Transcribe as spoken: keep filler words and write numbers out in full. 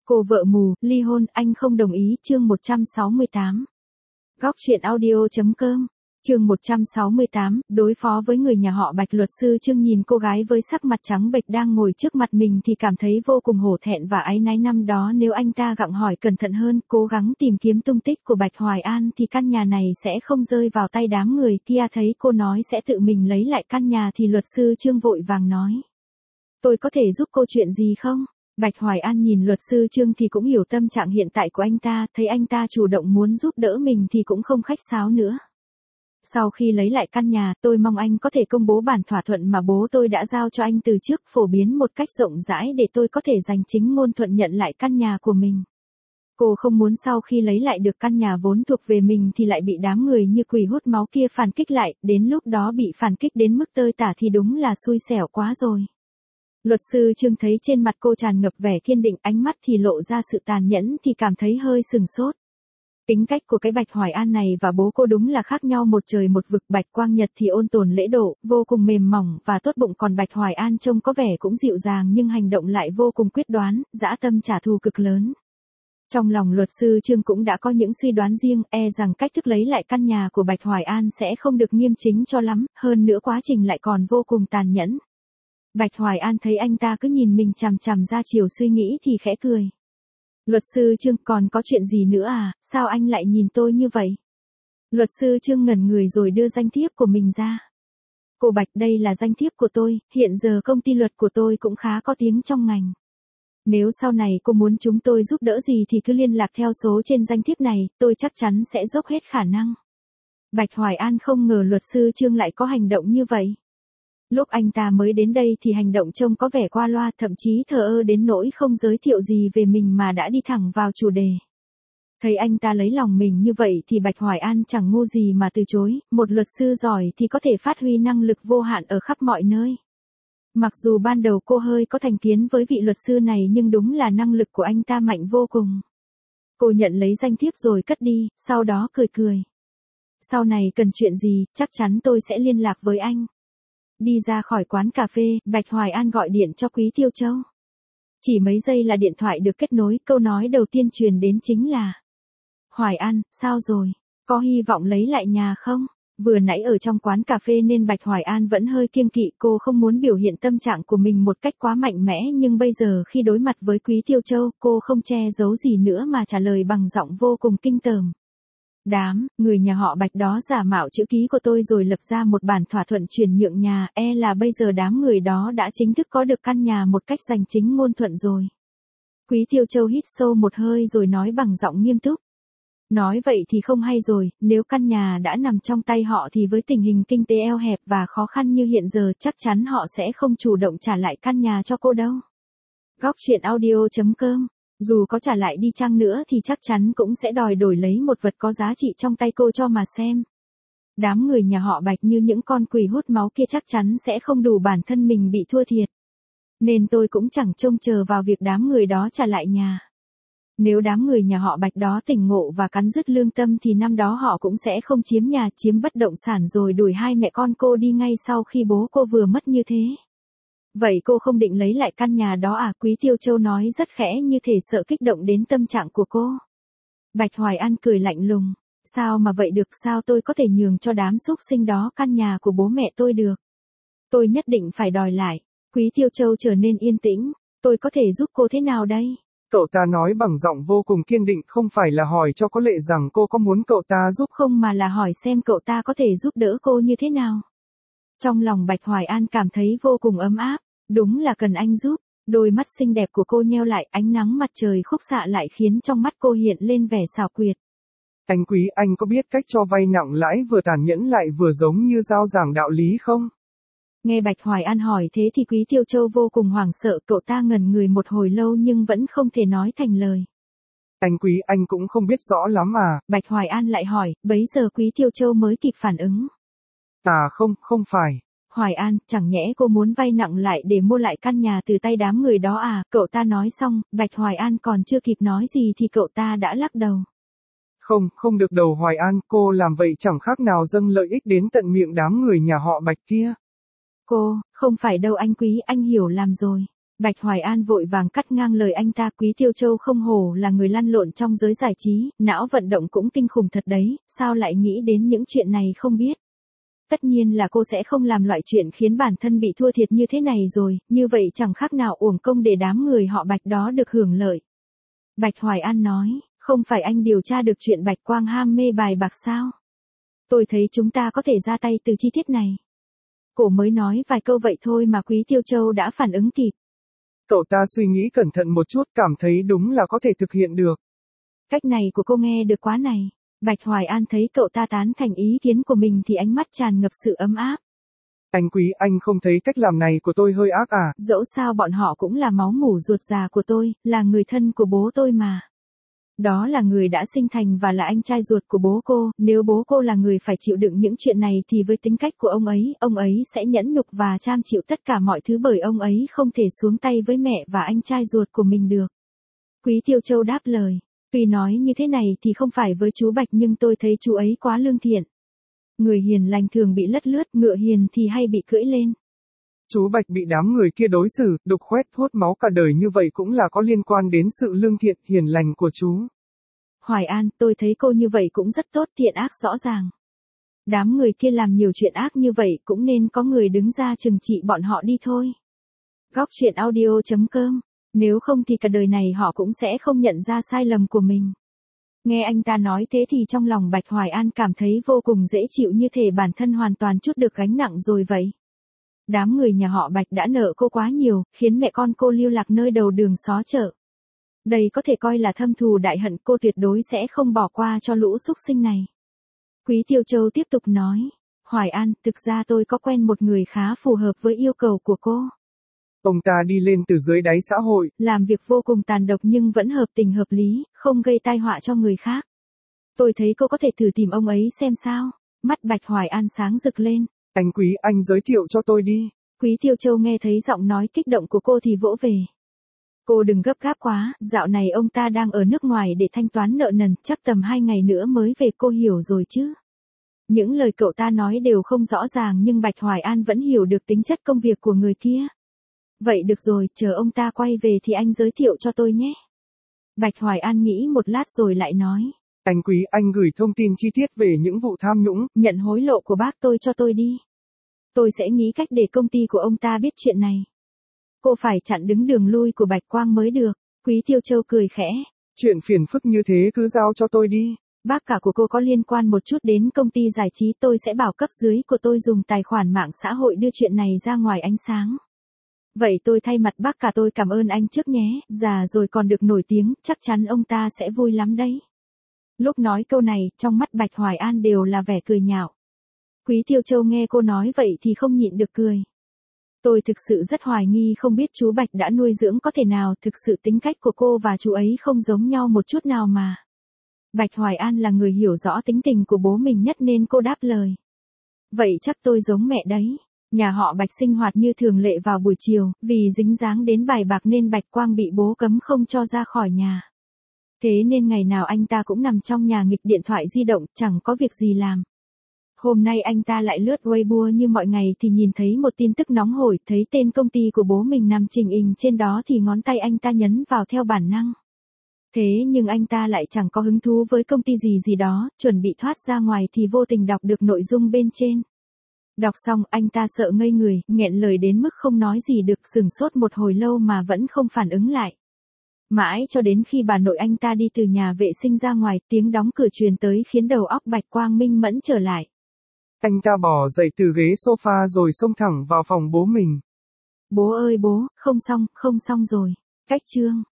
Cô vợ mù, ly hôn, anh không đồng ý, chương một trăm sáu mươi tám. Góc truyện audio.com, chương một trăm sáu mươi tám, đối phó với người nhà họ Bạch. Luật sư Trương nhìn cô gái với sắc mặt trắng bệch đang ngồi trước mặt mình thì cảm thấy vô cùng hổ thẹn và áy náy. Năm đó nếu anh ta gặng hỏi cẩn thận hơn, cố gắng tìm kiếm tung tích của Bạch Hoài An thì căn nhà này sẽ không rơi vào tay đám người kia. Thấy cô nói sẽ tự mình lấy lại căn nhà thì luật sư Trương vội vàng nói: "Tôi có thể giúp cô chuyện gì không?" Bạch Hoài An nhìn luật sư Trương thì cũng hiểu tâm trạng hiện tại của anh ta, thấy anh ta chủ động muốn giúp đỡ mình thì cũng không khách sáo nữa. "Sau khi lấy lại căn nhà, tôi mong anh có thể công bố bản thỏa thuận mà bố tôi đã giao cho anh từ trước, phổ biến một cách rộng rãi để tôi có thể giành chính ngôn thuận nhận lại căn nhà của mình." Cô không muốn sau khi lấy lại được căn nhà vốn thuộc về mình thì lại bị đám người như quỷ hút máu kia phản kích lại, đến lúc đó bị phản kích đến mức tơi tả thì đúng là xui xẻo quá rồi. Luật sư Trương thấy trên mặt cô tràn ngập vẻ kiên định, ánh mắt thì lộ ra sự tàn nhẫn thì cảm thấy hơi sừng sốt. Tính cách của cái Bạch Hoài An này và bố cô đúng là khác nhau một trời một vực. Bạch Quang Nhật thì ôn tồn lễ độ, vô cùng mềm mỏng và tốt bụng, còn Bạch Hoài An trông có vẻ cũng dịu dàng nhưng hành động lại vô cùng quyết đoán, dã tâm trả thù cực lớn. Trong lòng luật sư Trương cũng đã có những suy đoán riêng, e rằng cách thức lấy lại căn nhà của Bạch Hoài An sẽ không được nghiêm chính cho lắm, hơn nữa quá trình lại còn vô cùng tàn nhẫn. Bạch Hoài An thấy anh ta cứ nhìn mình chằm chằm ra chiều suy nghĩ thì khẽ cười. "Luật sư Trương, còn có chuyện gì nữa à, sao anh lại nhìn tôi như vậy?" Luật sư Trương ngẩn người rồi đưa danh thiếp của mình ra. "Cô Bạch, đây là danh thiếp của tôi, hiện giờ công ty luật của tôi cũng khá có tiếng trong ngành. Nếu sau này cô muốn chúng tôi giúp đỡ gì thì cứ liên lạc theo số trên danh thiếp này, tôi chắc chắn sẽ dốc hết khả năng." Bạch Hoài An không ngờ luật sư Trương lại có hành động như vậy. Lúc anh ta mới đến đây thì hành động trông có vẻ qua loa, thậm chí thờ ơ đến nỗi không giới thiệu gì về mình mà đã đi thẳng vào chủ đề. Thấy anh ta lấy lòng mình như vậy thì Bạch Hoài An chẳng ngu gì mà từ chối, một luật sư giỏi thì có thể phát huy năng lực vô hạn ở khắp mọi nơi. Mặc dù ban đầu cô hơi có thành kiến với vị luật sư này nhưng đúng là năng lực của anh ta mạnh vô cùng. Cô nhận lấy danh thiếp rồi cất đi, sau đó cười cười. "Sau này cần chuyện gì, chắc chắn tôi sẽ liên lạc với anh." Đi ra khỏi quán cà phê, Bạch Hoài An gọi điện cho Quý Tiêu Châu. Chỉ mấy giây là điện thoại được kết nối, câu nói đầu tiên truyền đến chính là: "Hoài An, sao rồi? Có hy vọng lấy lại nhà không?" Vừa nãy ở trong quán cà phê nên Bạch Hoài An vẫn hơi kiêng kỵ, cô không muốn biểu hiện tâm trạng của mình một cách quá mạnh mẽ, nhưng bây giờ khi đối mặt với Quý Tiêu Châu, cô không che giấu gì nữa mà trả lời bằng giọng vô cùng kinh tởm. "Đám người nhà họ Bạch đó giả mạo chữ ký của tôi rồi lập ra một bản thỏa thuận chuyển nhượng nhà, e là bây giờ đám người đó đã chính thức có được căn nhà một cách giành chính ngôn thuận rồi." Quý Tiêu Châu hít sâu một hơi rồi nói bằng giọng nghiêm túc. "Nói vậy thì không hay rồi, nếu căn nhà đã nằm trong tay họ thì với tình hình kinh tế eo hẹp và khó khăn như hiện giờ chắc chắn họ sẽ không chủ động trả lại căn nhà cho cô đâu." Góc truyện audio.com, dù có trả lại đi chăng nữa thì chắc chắn cũng sẽ đòi đổi lấy một vật có giá trị trong tay cô cho mà xem. Đám người nhà họ Bạch như những con quỷ hút máu kia chắc chắn sẽ không đủ bản thân mình bị thua thiệt. Nên tôi cũng chẳng trông chờ vào việc đám người đó trả lại nhà. Nếu đám người nhà họ Bạch đó tỉnh ngộ và cắn rứt lương tâm thì năm đó họ cũng sẽ không chiếm nhà chiếm bất động sản rồi đuổi hai mẹ con cô đi ngay sau khi bố cô vừa mất như thế. "Vậy cô không định lấy lại căn nhà đó à?" Quý Tiêu Châu nói rất khẽ như thể sợ kích động đến tâm trạng của cô. Bạch Hoài An cười lạnh lùng. "Sao mà vậy được, sao tôi có thể nhường cho đám súc sinh đó căn nhà của bố mẹ tôi được? Tôi nhất định phải đòi lại." Quý Tiêu Châu trở nên yên tĩnh. "Tôi có thể giúp cô thế nào đây?" Cậu ta nói bằng giọng vô cùng kiên định, không phải là hỏi cho có lệ rằng cô có muốn cậu ta giúp không mà là hỏi xem cậu ta có thể giúp đỡ cô như thế nào. Trong lòng Bạch Hoài An cảm thấy vô cùng ấm áp, đúng là cần anh giúp. Đôi mắt xinh đẹp của cô nheo lại, ánh nắng mặt trời khúc xạ lại khiến trong mắt cô hiện lên vẻ xảo quyệt. "Anh Quý, anh có biết cách cho vay nặng lãi vừa tàn nhẫn lại vừa giống như giao giảng đạo lý không?" Nghe Bạch Hoài An hỏi thế thì Quý Tiêu Châu vô cùng hoảng sợ, cậu ta ngẩn người một hồi lâu nhưng vẫn không thể nói thành lời. "Anh Quý, anh cũng không biết rõ lắm à?" Bạch Hoài An lại hỏi, bấy giờ Quý Tiêu Châu mới kịp phản ứng. "À không, không phải." "Hoài An, chẳng nhẽ cô muốn vay nặng lại để mua lại căn nhà từ tay đám người đó à?" Cậu ta nói xong, Bạch Hoài An còn chưa kịp nói gì thì cậu ta đã lắc đầu. "Không, không được đâu Hoài An, cô làm vậy chẳng khác nào dâng lợi ích đến tận miệng đám người nhà họ Bạch kia." "Cô, không phải đâu anh Quý, anh hiểu lầm rồi." Bạch Hoài An vội vàng cắt ngang lời anh ta, Quý Tiêu Châu không hổ là người lăn lộn trong giới giải trí, não vận động cũng kinh khủng thật đấy, sao lại nghĩ đến những chuyện này không biết. Tất nhiên là cô sẽ không làm loại chuyện khiến bản thân bị thua thiệt như thế này rồi, như vậy chẳng khác nào uổng công để đám người họ Bạch đó được hưởng lợi. Bạch Hoài An nói, không phải anh điều tra được chuyện Bạch Quang ham mê bài bạc sao? Tôi thấy chúng ta có thể ra tay từ chi tiết này. Cô mới nói vài câu vậy thôi mà Quý Tiêu Châu đã phản ứng kịp. Cậu ta suy nghĩ cẩn thận một chút, cảm thấy đúng là có thể thực hiện được. Cách này của cô nghe được quá này. Bạch Hoài An thấy cậu ta tán thành ý kiến của mình thì ánh mắt tràn ngập sự ấm áp. Anh Quý, anh không thấy cách làm này của tôi hơi ác à? Dẫu sao bọn họ cũng là máu mủ ruột già của tôi, là người thân của bố tôi mà. Đó là người đã sinh thành và là anh trai ruột của bố cô, nếu bố cô là người phải chịu đựng những chuyện này thì với tính cách của ông ấy, ông ấy sẽ nhẫn nhục và cam chịu tất cả mọi thứ bởi ông ấy không thể xuống tay với mẹ và anh trai ruột của mình được. Quý Tiêu Châu đáp lời, tuy nói như thế này thì không phải với chú Bạch nhưng tôi thấy chú ấy quá lương thiện. Người hiền lành thường bị lất lướt, ngựa hiền thì hay bị cưỡi lên. Chú Bạch bị đám người kia đối xử, đục khoét hút máu cả đời như vậy cũng là có liên quan đến sự lương thiện, hiền lành của chú. Hoài An, tôi thấy cô như vậy cũng rất tốt, thiện ác rõ ràng. Đám người kia làm nhiều chuyện ác như vậy cũng nên có người đứng ra trừng trị bọn họ đi thôi. Góc truyện audio chấm com, nếu không thì cả đời này họ cũng sẽ không nhận ra sai lầm của mình. Nghe anh ta nói thế thì trong lòng Bạch Hoài An cảm thấy vô cùng dễ chịu, như thể bản thân hoàn toàn trút được gánh nặng rồi vậy. Đám người nhà họ Bạch đã nợ cô quá nhiều, khiến mẹ con cô lưu lạc nơi đầu đường xó chợ. Đây có thể coi là thâm thù đại hận, cô tuyệt đối sẽ không bỏ qua cho lũ súc sinh này. Quý Tiêu Châu tiếp tục nói, Hoài An, thực ra tôi có quen một người khá phù hợp với yêu cầu của cô. Ông ta đi lên từ dưới đáy xã hội, làm việc vô cùng tàn độc nhưng vẫn hợp tình hợp lý, không gây tai họa cho người khác. Tôi thấy cô có thể thử tìm ông ấy xem sao. Mắt Bạch Hoài An sáng rực lên. Anh Quý, anh giới thiệu cho tôi đi. Quý Tiêu Châu nghe thấy giọng nói kích động của cô thì vỗ về. Cô đừng gấp gáp quá, dạo này ông ta đang ở nước ngoài để thanh toán nợ nần, chắc tầm hai ngày nữa mới về, cô hiểu rồi chứ. Những lời cậu ta nói đều không rõ ràng nhưng Bạch Hoài An vẫn hiểu được tính chất công việc của người kia. Vậy được rồi, chờ ông ta quay về thì anh giới thiệu cho tôi nhé. Bạch Hoài An nghĩ một lát rồi lại nói. Anh Quý, anh gửi thông tin chi tiết về những vụ tham nhũng, nhận hối lộ của bác tôi cho tôi đi. Tôi sẽ nghĩ cách để công ty của ông ta biết chuyện này. Cô phải chặn đứng đường lui của Bạch Quang mới được. Quý Tiêu Châu cười khẽ. Chuyện phiền phức như thế cứ giao cho tôi đi. Bác cả của cô có liên quan một chút đến công ty giải trí, tôi sẽ bảo cấp dưới của tôi dùng tài khoản mạng xã hội đưa chuyện này ra ngoài ánh sáng. Vậy tôi thay mặt bác cả tôi cảm ơn anh trước nhé, già rồi còn được nổi tiếng, chắc chắn ông ta sẽ vui lắm đấy. Lúc nói câu này, trong mắt Bạch Hoài An đều là vẻ cười nhạo. Quý Tiêu Châu nghe cô nói vậy thì không nhịn được cười. Tôi thực sự rất hoài nghi không biết chú Bạch đã nuôi dưỡng có thể nào, thực sự tính cách của cô và chú ấy không giống nhau một chút nào mà. Bạch Hoài An là người hiểu rõ tính tình của bố mình nhất nên cô đáp lời. Vậy chắc tôi giống mẹ đấy. Nhà họ Bạch sinh hoạt như thường lệ vào buổi chiều, vì dính dáng đến bài bạc nên Bạch Quang bị bố cấm không cho ra khỏi nhà. Thế nên ngày nào anh ta cũng nằm trong nhà nghịch điện thoại di động, chẳng có việc gì làm. Hôm nay anh ta lại lướt Weibo như mọi ngày thì nhìn thấy một tin tức nóng hổi, thấy tên công ty của bố mình nằm trình hình trên đó thì ngón tay anh ta nhấn vào theo bản năng. Thế nhưng anh ta lại chẳng có hứng thú với công ty gì gì đó, chuẩn bị thoát ra ngoài thì vô tình đọc được nội dung bên trên. Đọc xong anh ta sợ ngây người, nghẹn lời đến mức không nói gì được, sửng sốt một hồi lâu mà vẫn không phản ứng lại. Mãi cho đến khi bà nội anh ta đi từ nhà vệ sinh ra ngoài, tiếng đóng cửa truyền tới khiến đầu óc Bạch Quang minh mẫn trở lại. Anh ta bò dậy từ ghế sofa rồi xông thẳng vào phòng bố mình. Bố ơi bố, không xong, không xong rồi. Cách chương.